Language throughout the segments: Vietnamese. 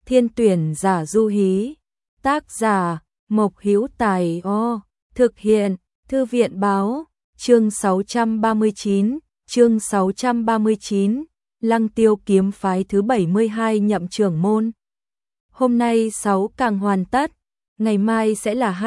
Thiên tuyển giả du hí. Tác giả Mộc Hữu Tài. Thực hiện Thư viện báo. Chương 639, Lăng Tiêu kiếm phái thứ 72 nhậm trưởng môn. Hôm nay 6 càng hoàn tất, ngày mai sẽ là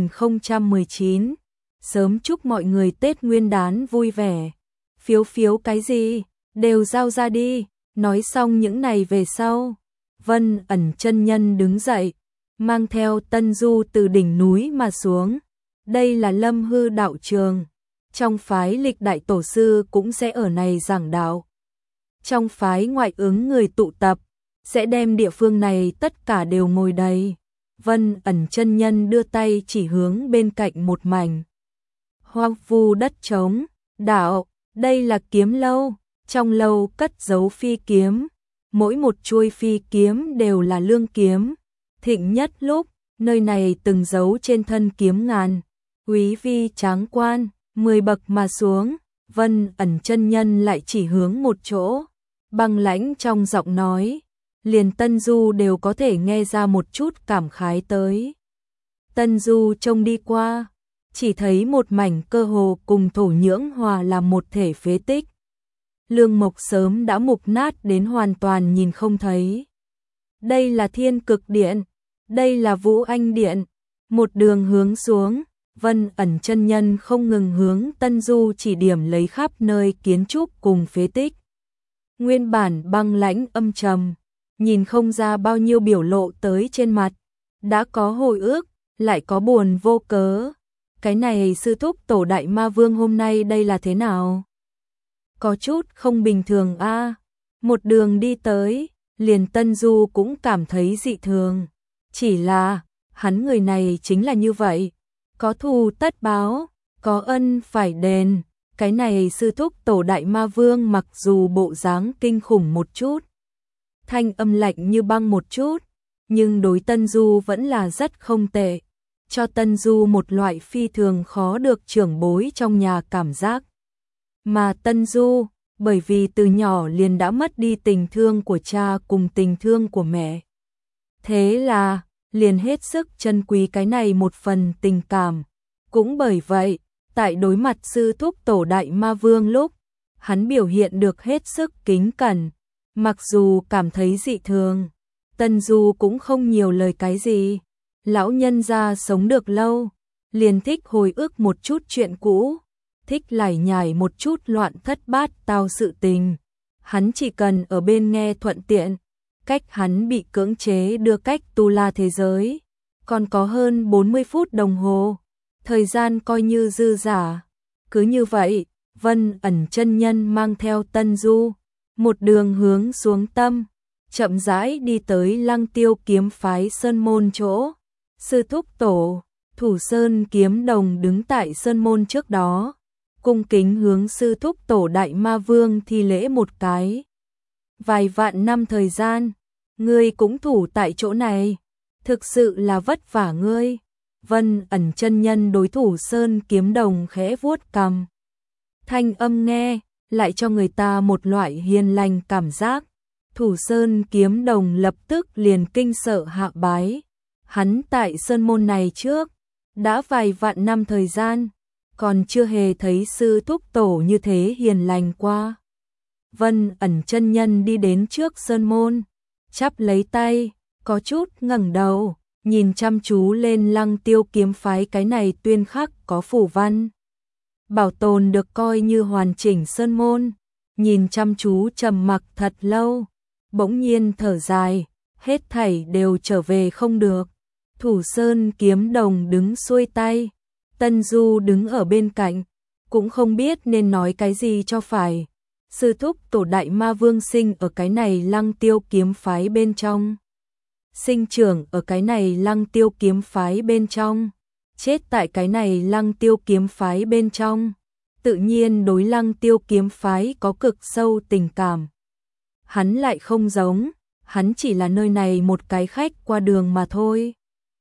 2019. Sớm chúc mọi người Tết Nguyên đán vui vẻ. Phiếu cái gì, đều giao ra đi. Nói xong những này về sau, Vân Ẩn chân nhân đứng dậy, mang theo Tân Du từ đỉnh núi mà xuống. Đây là Lâm Hư đạo trường. Trong phái lịch đại tổ sư cũng sẽ ở này giảng đạo. Trong phái ngoại ứng người tụ tập, sẽ đem địa phương này tất cả đều ngồi đầy. Vân Ẩn chân nhân đưa tay chỉ hướng bên cạnh một mảnh hoang vu đất trống. Đạo, đây là kiếm lâu. Trong lâu cất giấu phi kiếm. Mỗi một chuôi phi kiếm đều là lương kiếm. Thịnh nhất lúc, nơi này từng giấu trên thân kiếm ngàn. Quý vi tráng quan, 10 bậc mà xuống. Vân Ẩn chân nhân lại chỉ hướng một chỗ. Băng lãnh trong giọng nói, liền Tân Du đều có thể nghe ra một chút cảm khái tới. Tân Du trông đi qua, chỉ thấy một mảnh cơ hồ cùng thổ nhưỡng hòa làm một thể phế tích. Lương mộc sớm đã mục nát đến hoàn toàn nhìn không thấy. Đây là Thiên Cực Điện, đây là Vũ Anh Điện. Một đường hướng xuống, Vân Ẩn chân nhân không ngừng hướng Tân Du chỉ điểm lấy khắp nơi kiến trúc cùng phế tích. Nguyên bản băng lãnh âm trầm, nhìn không ra bao nhiêu biểu lộ tới trên mặt. Đã có hồi ức, lại có buồn vô cớ. Cái này sư thúc tổ đại ma vương hôm nay đây là thế nào? Có chút không bình thường a. Một đường đi tới, liền Tân Du cũng cảm thấy dị thường. Chỉ là, hắn người này chính là như vậy. Có thù tất báo, có ân phải đền. Cái này sư thúc tổ đại ma vương mặc dù bộ dáng kinh khủng một chút, thanh âm lạnh như băng một chút, nhưng đối Tân Du vẫn là rất không tệ. Cho Tân Du một loại phi thường khó được trưởng bối trong nhà cảm giác. Mà Tân Du, bởi vì từ nhỏ liền đã mất đi tình thương của cha cùng tình thương của mẹ. Thế là, liền hết sức trân quý cái này một phần tình cảm. Cũng bởi vậy, tại đối mặt sư thúc tổ đại ma vương lúc, hắn biểu hiện được hết sức kính cẩn. Mặc dù cảm thấy dị thường, Tân Du cũng không nhiều lời cái gì. Lão nhân gia sống được lâu, liền thích hồi ức một chút chuyện cũ, thích lải nhải một chút loạn thất bát tao sự tình. Hắn chỉ cần ở bên nghe thuận tiện. Cách hắn bị cưỡng chế đưa cách Tu La thế giới, còn có hơn 40 phút đồng hồ. Thời gian coi như dư giả. Cứ như vậy, Vân Ẩn chân nhân mang theo Tân Du, một đường hướng xuống tâm, chậm rãi đi tới Lăng Tiêu kiếm phái sơn môn chỗ. Sư thúc tổ, Thủ Sơn kiếm đồng đứng tại sơn môn trước đó, cung kính hướng sư thúc tổ đại ma vương thi lễ một cái. Vài vạn năm thời gian, ngươi cũng thủ tại chỗ này, thực sự là vất vả ngươi. Vân Ẩn chân nhân đối Thủ Sơn kiếm đồng khẽ vuốt cằm. Thanh âm nghe, lại cho người ta một loại hiền lành cảm giác. Thủ Sơn kiếm đồng lập tức liền kinh sợ hạ bái. Hắn tại sơn môn này trước, đã vài vạn năm thời gian, còn chưa hề thấy sư thúc tổ như thế hiền lành qua. Vân Ẩn chân nhân đi đến trước sơn môn, chắp lấy tay, có chút ngẩng đầu, nhìn chăm chú lên Lăng Tiêu kiếm phái cái này tuyên khắc có phù văn. Bảo tồn được coi như hoàn chỉnh sơn môn, nhìn chăm chú trầm mặc thật lâu, bỗng nhiên thở dài, hết thảy đều trở về không được. Thủ Sơn kiếm đồng đứng xuôi tay, Tân Du đứng ở bên cạnh, cũng không biết nên nói cái gì cho phải. Sư thúc tổ đại ma vương sinh ở cái này Lăng Tiêu kiếm phái bên trong, sinh trưởng ở cái này Lăng Tiêu kiếm phái bên trong, chết tại cái này Lăng Tiêu kiếm phái bên trong, tự nhiên đối Lăng Tiêu kiếm phái có cực sâu tình cảm. Hắn lại không giống, hắn chỉ là nơi này một cái khách qua đường mà thôi.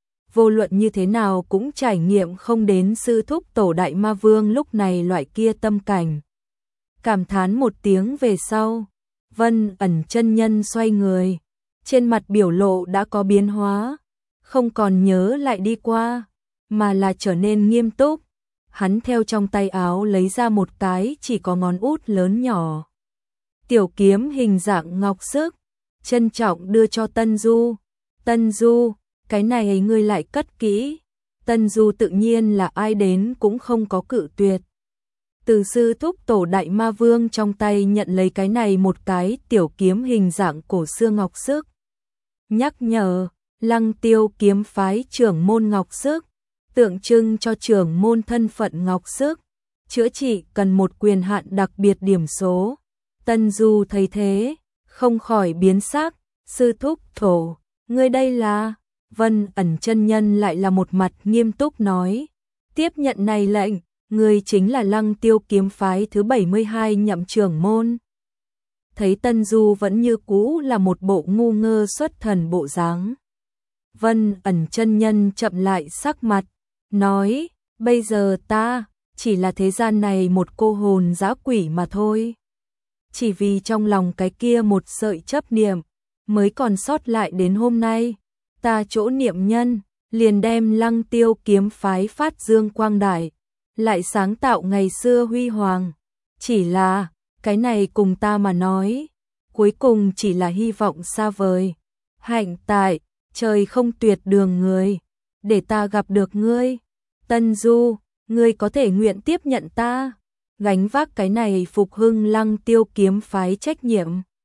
Vô luận như thế nào cũng trải nghiệm không đến sư thúc tổ đại ma vương lúc này loại kia tâm cảnh. Cảm thán một tiếng về sau, Vân Ẩn chân nhân xoay người, trên mặt biểu lộ đã có biến hóa, không còn nhớ lại đi qua, mà là trở nên nghiêm túc. Hắn theo trong tay áo lấy ra một cái chỉ có ngón út lớn nhỏ tiểu kiếm hình dạng ngọc sức, trân trọng đưa cho Tân Du. Tân Du, cái này ngươi lại cất kỹ. Tân Du tự nhiên là ai đến cũng không có cự tuyệt. Từ sư thúc tổ đại ma vương trong tay nhận lấy cái này một cái tiểu kiếm hình dạng cổ xưa ngọc sức. Nhắc nhở, Lăng Tiêu kiếm phái trưởng môn ngọc sức, tượng trưng cho trưởng môn thân phận ngọc sức, chữa trị cần một quyền hạn đặc biệt điểm số. Tân Du thấy thế, không khỏi biến sắc, sư thúc tổ, ngươi đây là... Vân Ẩn chân nhân lại là một mặt nghiêm túc nói, tiếp nhận này lệnh, ngươi chính là Lăng Tiêu kiếm phái thứ 72 nhậm trưởng môn. Thấy Tân Du vẫn như cũ là một bộ ngu ngơ xuất thần bộ dáng, Vân Ẩn chân nhân chậm lại sắc mặt, nói, bây giờ ta chỉ là thế gian này một cô hồn dã quỷ mà thôi. Chỉ vì trong lòng cái kia một sợi chấp niệm mới còn sót lại đến hôm nay, ta chỗ niệm nhân liền đem Lăng Tiêu kiếm phái phát dương quang đại, lại sáng tạo ngày xưa huy hoàng. Chỉ là cái này cùng ta mà nói, cuối cùng chỉ là hy vọng xa vời. Hạnh tại trời không tuyệt đường người, để ta gặp được ngươi. Tân Du, ngươi có thể nguyện tiếp nhận ta, gánh vác cái này phục hưng Lăng Tiêu kiếm phái trách nhiệm.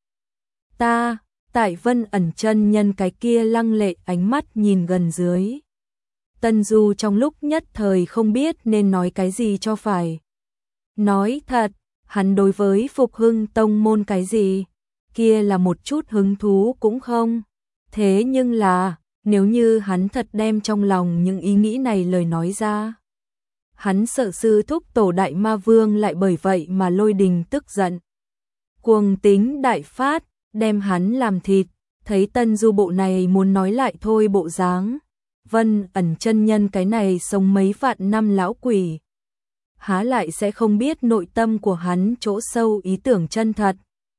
Ta, tại Vân Ẩn chân nhân cái kia lăng lệ ánh mắt nhìn gần dưới. Tân Du trong lúc nhất thời không biết nên nói cái gì cho phải. Nói thật, hắn đối với phục hưng tông môn cái gì, kia là một chút hứng thú cũng không. Thế nhưng là, nếu như hắn thật đem trong lòng những ý nghĩ này lời nói ra, hắn sợ sư thúc tổ đại ma vương lại bởi vậy mà lôi đình tức giận. Cuồng tính đại phát, đem hắn làm thịt. Thấy Tân Du bộ này muốn nói lại thôi bộ dáng, Vân Ẩn chân nhân cái này sống mấy vạn năm lão quỷ, há lại sẽ không biết nội tâm của hắn chỗ sâu ý tưởng chân thật.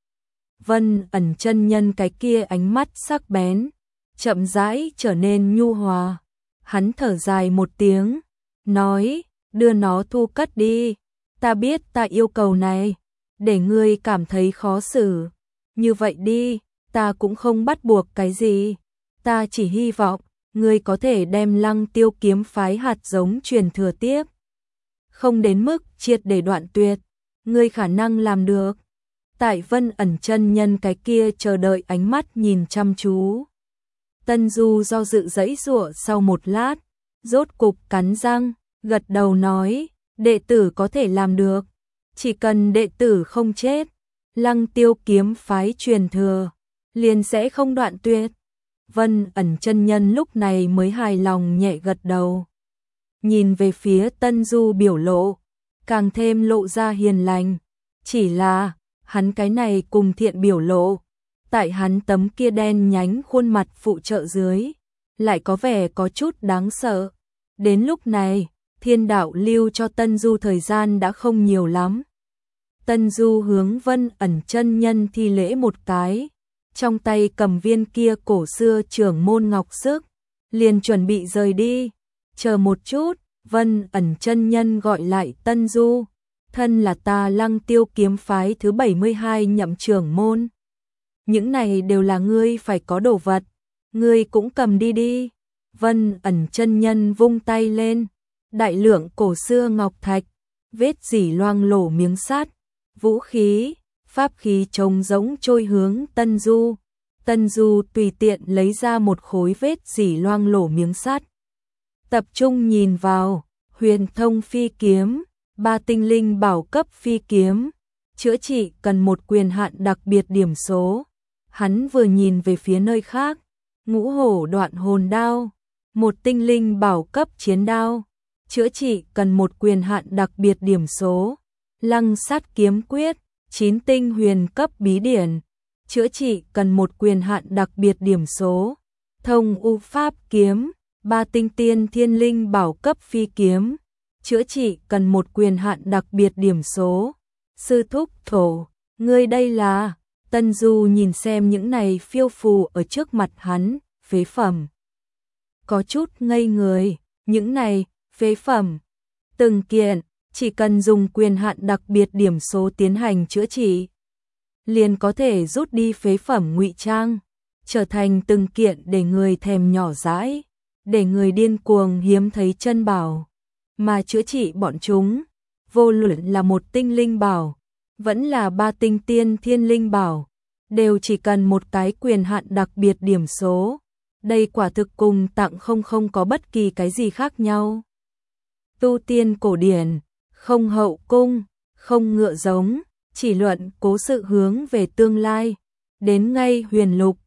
Vân Ẩn chân nhân cái kia ánh mắt sắc bén, chậm rãi trở nên nhu hòa. Hắn thở dài một tiếng, nói, đưa nó thu cất đi. Ta biết ta yêu cầu này, để ngươi cảm thấy khó xử. Như vậy đi, ta cũng không bắt buộc cái gì. Ta chỉ hy vọng, ngươi có thể đem Lăng Tiêu kiếm phái hạt giống truyền thừa tiếp. Không đến mức triệt để đoạn tuyệt, ngươi khả năng làm được. Tại Vân Ẩn chân nhân cái kia chờ đợi ánh mắt nhìn chăm chú. Tân Du do dự giãy giụa sau một lát, rốt cục cắn răng, gật đầu nói, đệ tử có thể làm được. Chỉ cần đệ tử không chết, Lăng Tiêu kiếm phái truyền thừa liền sẽ không đoạn tuyệt. Vân Ẩn chân nhân lúc này mới hài lòng nhẹ gật đầu. Nhìn về phía Tân Du biểu lộ, càng thêm lộ ra hiền lành. Chỉ là, hắn cái này cùng thiện biểu lộ, tại hắn tấm kia đen nhánh khuôn mặt phụ trợ dưới, lại có vẻ có chút đáng sợ. Đến lúc này, thiên đạo lưu cho Tân Du thời gian đã không nhiều lắm. Tân Du hướng Vân Ẩn chân nhân thi lễ một cái, trong tay cầm viên kia cổ xưa trưởng môn ngọc sức, liền chuẩn bị rời đi. Chờ một chút, Vân Ẩn chân nhân gọi lại Tân Du, thân là ta Lăng Tiêu kiếm phái thứ 72 nhậm trưởng môn. Những này đều là ngươi phải có đồ vật, ngươi cũng cầm đi đi. Vân Ẩn chân nhân vung tay lên, đại lượng cổ xưa ngọc thạch, vết dỉ loang lổ miếng sắt, vũ khí, pháp khí trống rỗng trôi hướng Tân Du. Tân Du tùy tiện lấy ra một khối vết dỉ loang lổ miếng sắt. Tập trung nhìn vào, huyền thông phi kiếm, 3 tinh linh bảo cấp phi kiếm, chữa trị cần một quyền hạn đặc biệt điểm số. Hắn vừa nhìn về phía nơi khác, ngũ hổ đoạn hồn đao, 1 tinh linh bảo cấp chiến đao, chữa trị cần một quyền hạn đặc biệt điểm số. Lăng sát kiếm quyết, 9 tinh huyền cấp bí điển, chữa trị cần một quyền hạn đặc biệt điểm số. Thông u pháp kiếm, 3 tinh tiên thiên linh bảo cấp phi kiếm, chữa trị cần một quyền hạn đặc biệt điểm số. Sư thúc thổ, ngươi đây là Tân Du nhìn xem những này phiêu phù ở trước mặt hắn, phế phẩm. Có chút ngây người, những này, phế phẩm. Từng kiện, chỉ cần dùng quyền hạn đặc biệt điểm số tiến hành chữa trị, liền có thể rút đi phế phẩm ngụy trang, trở thành từng kiện để người thèm nhỏ dãi, để người điên cuồng hiếm thấy chân bảo, mà chữa trị bọn chúng, vô luận là một tinh linh bảo, vẫn là ba tinh tiên thiên linh bảo, đều chỉ cần một cái quyền hạn đặc biệt điểm số. Đây quả thực cùng tặng không có bất kỳ cái gì khác nhau. Tu tiên cổ điển, không hậu cung, không ngựa giống, chỉ luận cố sự hướng về tương lai, đến ngay huyền lục,